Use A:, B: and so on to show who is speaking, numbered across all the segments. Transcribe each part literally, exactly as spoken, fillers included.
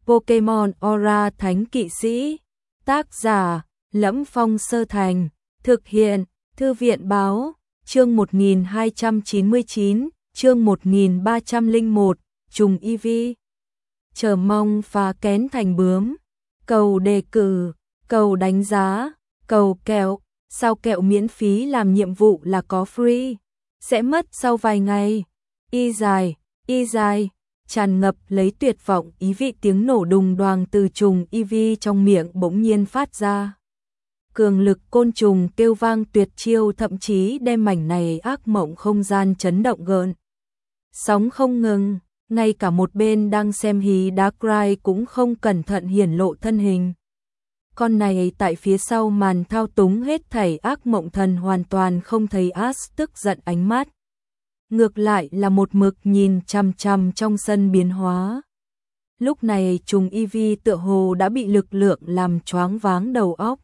A: Pokemon Aura Thánh Kỵ Sĩ. Tác giả: Lẫm Phong Sơ Thành. Thực hiện: Thư viện Báo. Chương một nghìn hai trăm chín mươi chín, chương một nghìn ba trăm lẻ một, trùng Eevee. Chờ mong phá kén thành bướm. Cầu đề cử, cầu đánh giá, cầu kẹo. Sao kẹo miễn phí làm nhiệm vụ là có free. Sẽ mất sau vài ngày. Y dài, y dài. Tràn ngập lấy tuyệt vọng ý vị tiếng nổ đùng đoàng từ trùng Eevee trong miệng bỗng nhiên phát ra. Cường lực côn trùng kêu vang tuyệt chiêu thậm chí đem mảnh này ác mộng không gian chấn động gợn. Sóng không ngừng, ngay cả một bên đang xem hí Darkrai cũng không cẩn thận hiển lộ thân hình. Con này tại phía sau màn thao túng hết thảy ác mộng thần hoàn toàn không thấy Ash tức giận ánh mắt. Ngược lại là một mực nhìn chằm chằm trong sân biến hóa. Lúc này trùng Eevee tựa hồ đã bị lực lượng làm choáng váng đầu óc.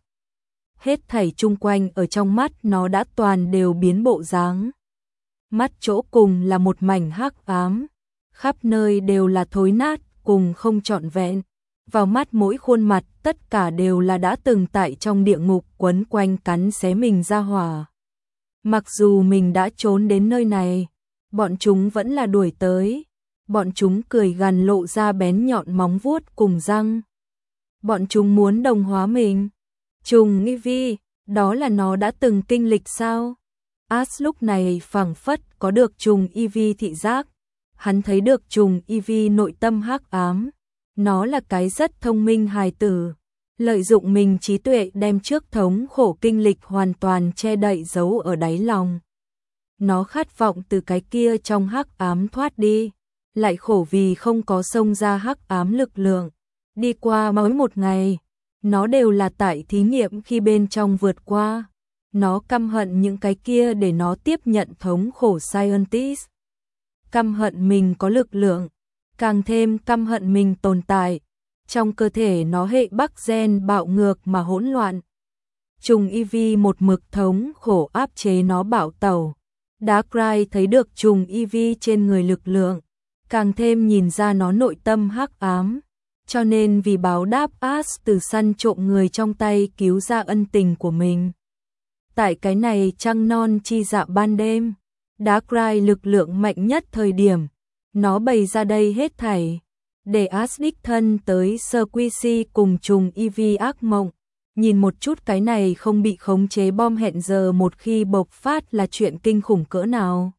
A: Hết thảy chung quanh ở trong mắt nó đã toàn đều biến bộ dáng. Mắt chỗ cùng là một mảnh hắc ám, khắp nơi đều là thối nát cùng không trọn vẹn. Vào mắt mỗi khuôn mặt tất cả đều là đã từng tại trong địa ngục quấn quanh cắn xé mình ra hỏa. Mặc dù mình đã trốn đến nơi này, bọn chúng vẫn là đuổi tới. Bọn chúng cười gằn lộ ra bén nhọn móng vuốt cùng răng. Bọn chúng muốn đồng hóa mình. Trùng Eevee, đó là nó đã từng kinh lịch sao? Ash lúc này phảng phất có được trùng Eevee thị giác. Hắn thấy được trùng Eevee nội tâm hắc ám. Nó là cái rất thông minh hài tử. Lợi dụng mình trí tuệ đem trước thống khổ kinh lịch hoàn toàn che đậy giấu ở đáy lòng. Nó khát vọng từ cái kia trong hắc ám thoát đi. Lại khổ vì không có xông ra hắc ám lực lượng. Đi qua mỗi một ngày, nó đều là tại thí nghiệm khi bên trong vượt qua. Nó căm hận những cái kia để nó tiếp nhận thống khổ scientist. Căm hận mình có lực lượng, càng thêm căm hận mình tồn tại. Trong cơ thể nó hệ bắc gen bạo ngược mà hỗn loạn. Trùng Eevee một mực thống khổ áp chế nó bạo tẩu. Darkrai thấy được trùng Eevee trên người lực lượng, càng thêm nhìn ra nó nội tâm hắc ám. Cho nên vì báo đáp Ash từ săn trộm người trong tay cứu ra ân tình của mình. Tại cái này trăng non chi dạ ban đêm, Darkrai lực lượng mạnh nhất thời điểm, nó bày ra đây hết thảy. Để Ash đích thân tới sơ quy si cùng trùng Eevee ác mộng. Nhìn một chút cái này không bị khống chế bom hẹn giờ một khi bộc phát là chuyện kinh khủng cỡ nào.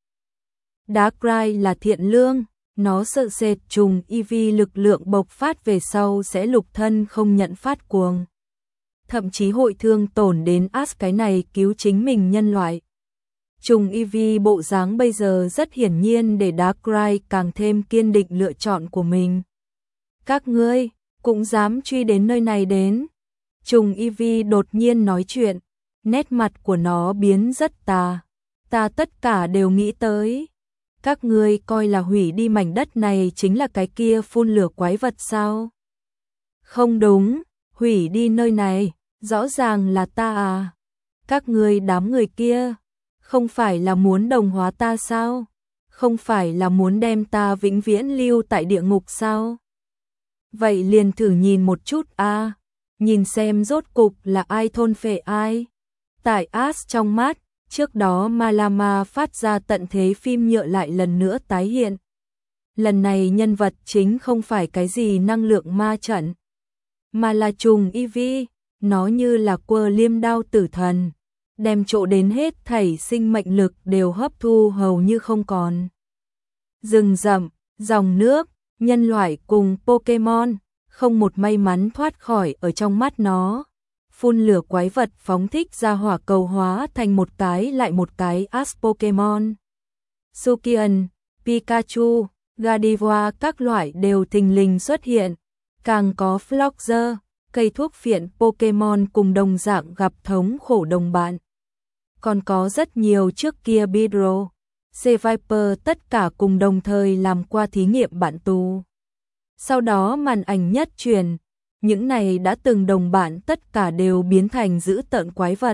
A: Darkrai là thiện lương. Nó sợ sệt trùng Eevee lực lượng bộc phát về sau sẽ lục thân không nhận phát cuồng. Thậm chí hội thương tổn đến Ash cái này cứu chính mình nhân loại. Trùng Eevee bộ dáng bây giờ rất hiển nhiên để Darkrai càng thêm kiên định lựa chọn của mình. Các ngươi cũng dám truy đến nơi này đến. Trùng Eevee đột nhiên nói chuyện, nét mặt của nó biến rất tà. Ta tất cả đều nghĩ tới. Các ngươi coi là hủy đi mảnh đất này chính là cái kia phun lửa quái vật sao? Không đúng, hủy đi nơi này, rõ ràng là ta à. Các ngươi đám người kia, không phải là muốn đồng hóa ta sao? Không phải là muốn đem ta vĩnh viễn lưu tại địa ngục sao? Vậy liền thử nhìn một chút a, nhìn xem rốt cục là ai thôn phệ ai. Tại Ash trong mắt, trước đó Malama phát ra tận thế phim nhựa lại lần nữa tái hiện. Lần này nhân vật chính không phải cái gì năng lượng ma trận, mà là trùng Eevee. Nó như là quơ liêm đao tử thần, đem chỗ đến hết thảy sinh mệnh lực đều hấp thu hầu như không còn. Rừng rậm, dòng nước, nhân loại cùng Pokemon, không một may mắn thoát khỏi ở trong mắt nó. Phun lửa quái vật phóng thích ra hỏa cầu hóa thành một cái lại một cái Ash Pokemon. Sukian, Pikachu, Gardevoir các loại đều thình lình xuất hiện. Càng có Floxer, cây thuốc phiện Pokemon cùng đồng dạng gặp thống khổ đồng bạn. Còn có rất nhiều trước kia Beedrill, Seviper tất cả cùng đồng thời làm qua thí nghiệm bạn tù. Sau đó màn ảnh nhất truyền, những này đã từng đồng bạn tất cả đều biến thành dữ tợn quái vật.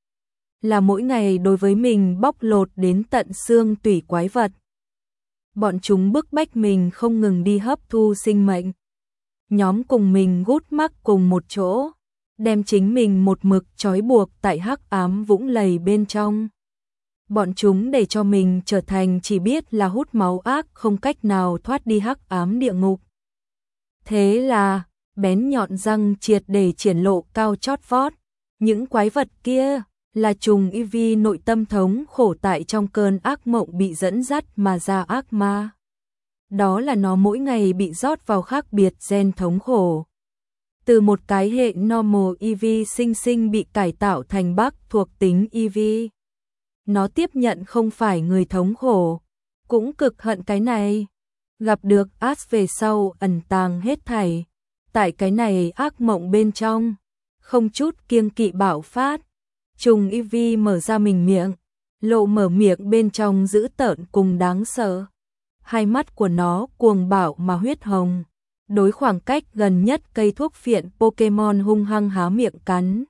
A: Là mỗi ngày đối với mình bóc lột đến tận xương tủy quái vật. Bọn chúng bức bách mình không ngừng đi hấp thu sinh mệnh. nhóm cùng mình gút mắc cùng một chỗ, đem chính mình một mực trói buộc tại hắc ám vũng lầy bên trong. Bọn chúng để cho mình trở thành chỉ biết là hút máu ác, không cách nào thoát đi hắc ám địa ngục. Thế là, bén nhọn răng triệt để triển lộ cao chót vót, những quái vật kia là trùng i vê nội tâm thống khổ tại trong cơn ác mộng bị dẫn dắt mà ra ác ma. Đó là nó mỗi ngày bị rót vào khác biệt gen thống khổ. Từ một cái hệ normal i vê sinh sinh bị cải tạo thành bắc thuộc tính i vê. Nó tiếp nhận không phải người thống khổ, cũng cực hận cái này. Gặp được Ash về sau ẩn tàng hết thảy. Tại cái này ác mộng bên trong, không chút kiêng kỵ bạo phát. Trùng i vê mở ra mình miệng, lộ mở miệng bên trong dữ tợn cùng đáng sợ. Hai mắt của nó cuồng bạo mà huyết hồng. Đối khoảng cách gần nhất cây thuốc phiện Pokemon hung hăng há miệng cắn.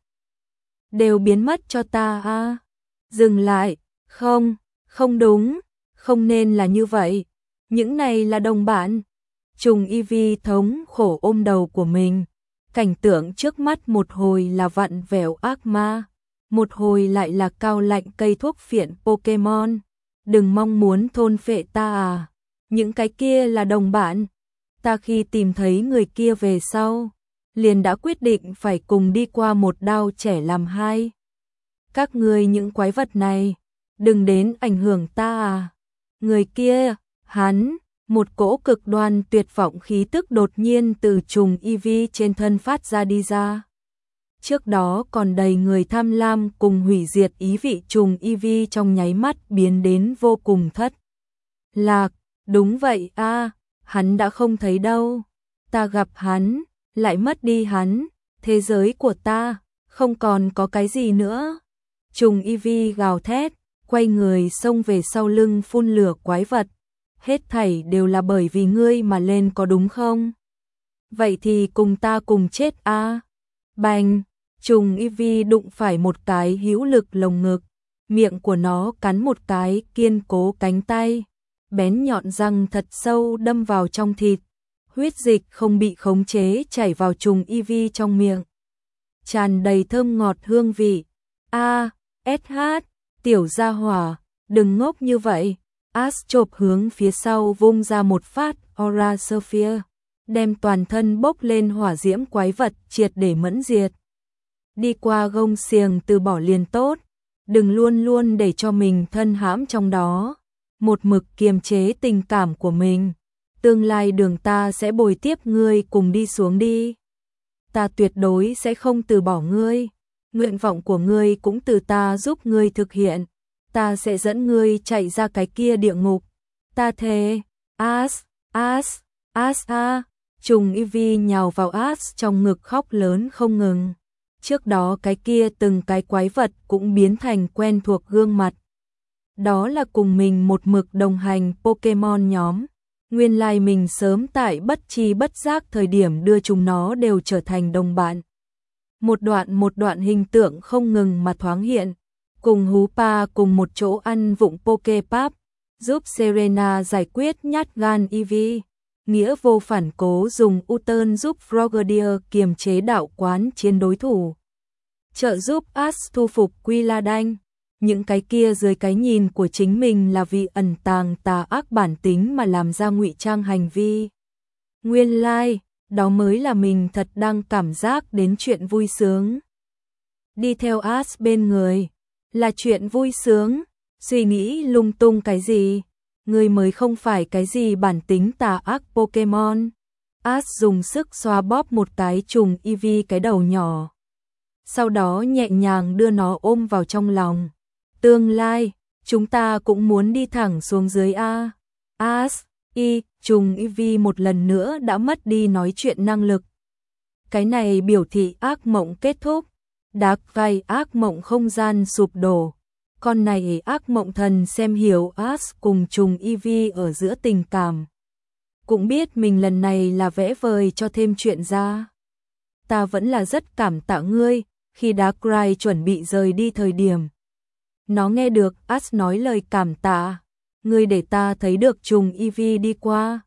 A: Đều biến mất cho ta a. À. Dừng lại, không, không đúng, không nên là như vậy. Những này là đồng bạn. Trùng i vê thống khổ ôm đầu của mình. Cảnh tượng trước mắt một hồi là vặn vẹo ác ma, một hồi lại là cao lạnh cây thuốc phiện Pokemon. Đừng mong muốn thôn phệ ta à. Những cái kia là đồng bạn. Ta khi tìm thấy người kia về sau, liền đã quyết định phải cùng đi qua một đao trẻ làm hai. Các ngươi những quái vật này, đừng đến ảnh hưởng ta à. Người kia, hắn, một cỗ cực đoan tuyệt vọng khí tức đột nhiên từ trùng i vê trên thân phát ra đi ra. Trước đó còn đầy người tham lam cùng hủy diệt ý vị trùng i vê trong nháy mắt biến đến vô cùng thất lạc. Đúng vậy a, à, hắn đã không thấy đâu. Ta gặp hắn, lại mất đi hắn, thế giới của ta không còn có cái gì nữa. Trùng i vê gào thét, quay người xông về sau lưng phun lửa quái vật. Hết thảy đều là bởi vì ngươi mà lên có đúng không? Vậy thì cùng ta cùng chết a. À. Bành, trùng i vê đụng phải một cái hữu lực lồng ngực, miệng của nó cắn một cái kiên cố cánh tay. Bén nhọn răng thật sâu đâm vào trong thịt, huyết dịch không bị khống chế chảy vào trùng i vê trong miệng. Tràn đầy thơm ngọt hương vị. A, ét hát, tiểu gia hỏa, đừng ngốc như vậy. Ash chộp hướng phía sau vung ra một phát Aura Sphere, đem toàn thân bốc lên hỏa diễm quái vật triệt để mẫn diệt. Đi qua gông xiềng từ bỏ liền tốt, đừng luôn luôn để cho mình thân hãm trong đó. Một mực kiềm chế tình cảm của mình. Tương lai đường ta sẽ bồi tiếp ngươi cùng đi xuống đi. Ta tuyệt đối sẽ không từ bỏ ngươi. Nguyện vọng của ngươi cũng từ ta giúp ngươi thực hiện. Ta sẽ dẫn ngươi chạy ra cái kia địa ngục. Ta thề. Ash, Ash, Ash a. Trùng i vê nhào vào Ash trong ngực khóc lớn không ngừng. Trước đó cái kia từng cái quái vật cũng biến thành quen thuộc gương mặt. Đó là cùng mình một mực đồng hành Pokemon nhóm. Nguyên lai mình sớm tại bất chi bất giác thời điểm đưa chúng nó đều trở thành đồng bạn. Một đoạn một đoạn hình tượng không ngừng mà thoáng hiện. Cùng Hoopa cùng một chỗ ăn vụng Poképap, giúp Serena giải quyết nhát gan i vê. Nghĩa vô phản cố dùng U-turn giúp Frogadier kiềm chế đạo quán chiến đối thủ. Trợ giúp Ash thu phục Quilladanh. Những cái kia dưới cái nhìn của chính mình là vì ẩn tàng tà ác bản tính mà làm ra ngụy trang hành vi. Nguyên lai, like, đó mới là mình thật đang cảm giác đến chuyện vui sướng. Đi theo Ash bên người, là chuyện vui sướng, suy nghĩ lung tung cái gì, người mới không phải cái gì bản tính tà ác Pokemon. Ash dùng sức xoa bóp một cái trùng i vê cái đầu nhỏ. Sau đó nhẹ nhàng đưa nó ôm vào trong lòng. Tương lai, chúng ta cũng muốn đi thẳng xuống dưới A. Ash, y, trùng i vê một lần nữa đã mất đi nói chuyện năng lực. Cái này biểu thị ác mộng kết thúc. Đạc vai ác mộng không gian sụp đổ. Con này ác mộng thần xem hiểu Ash cùng trùng i vê ở giữa tình cảm. Cũng biết mình lần này là vẽ vời cho thêm chuyện ra. Ta vẫn là rất cảm tạ ngươi, khi Darkrai chuẩn bị rời đi thời điểm. Nó nghe được Ash nói lời cảm tạ. Ngươi để ta thấy được trùng i vê đi qua.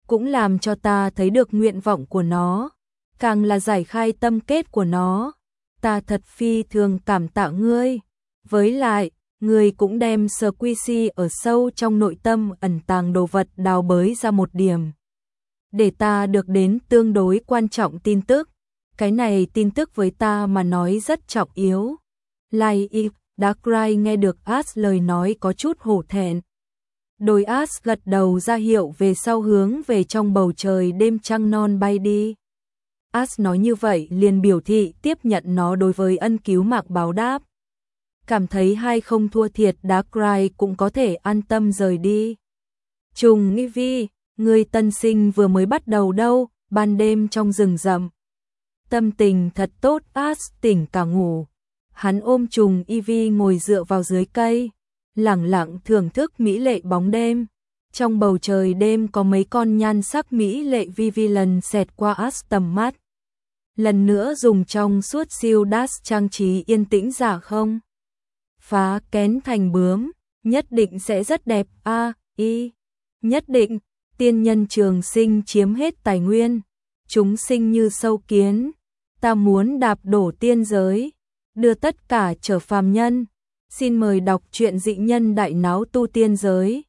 A: cũng làm cho ta thấy được nguyện vọng của nó, càng là giải khai tâm kết của nó. Ta thật phi thường cảm tạ ngươi. Với lại, ngươi cũng đem Squishy ở sâu trong nội tâm ẩn tàng đồ vật đào bới ra một điểm. Để ta được đến tương đối quan trọng tin tức. Cái này tin tức với ta mà nói rất trọng yếu. Lai y, Darkrai nghe được Ash lời nói có chút hổ thẹn. Đôi Ash gật đầu ra hiệu về sau hướng về trong bầu trời đêm trăng non bay đi. Ash nói như vậy liền biểu thị tiếp nhận nó đối với ân cứu mạng báo đáp. Cảm thấy hai không thua thiệt, Darkrai cũng có thể an tâm rời đi. Trùng Eevee, người tân sinh vừa mới bắt đầu đâu, ban đêm trong rừng rậm. Tâm tình thật tốt, Ash tỉnh cả ngủ. Hắn ôm trùng Eevee ngồi dựa vào dưới cây, lẳng lặng thưởng thức mỹ lệ bóng đêm. Trong bầu trời đêm có mấy con nhan sắc mỹ lệ vi lần xẹt qua Ash tầm mắt. Lần nữa dùng trong suốt siêu dash trang trí yên tĩnh giả không? Phá kén thành bướm, nhất định sẽ rất đẹp a y. Nhất định, tiên nhân trường sinh chiếm hết tài nguyên. Chúng sinh như sâu kiến. Ta muốn đạp đổ tiên giới, đưa tất cả trở phàm nhân. Xin mời đọc truyện Dị Nhân Đại Náo Tu Tiên Giới.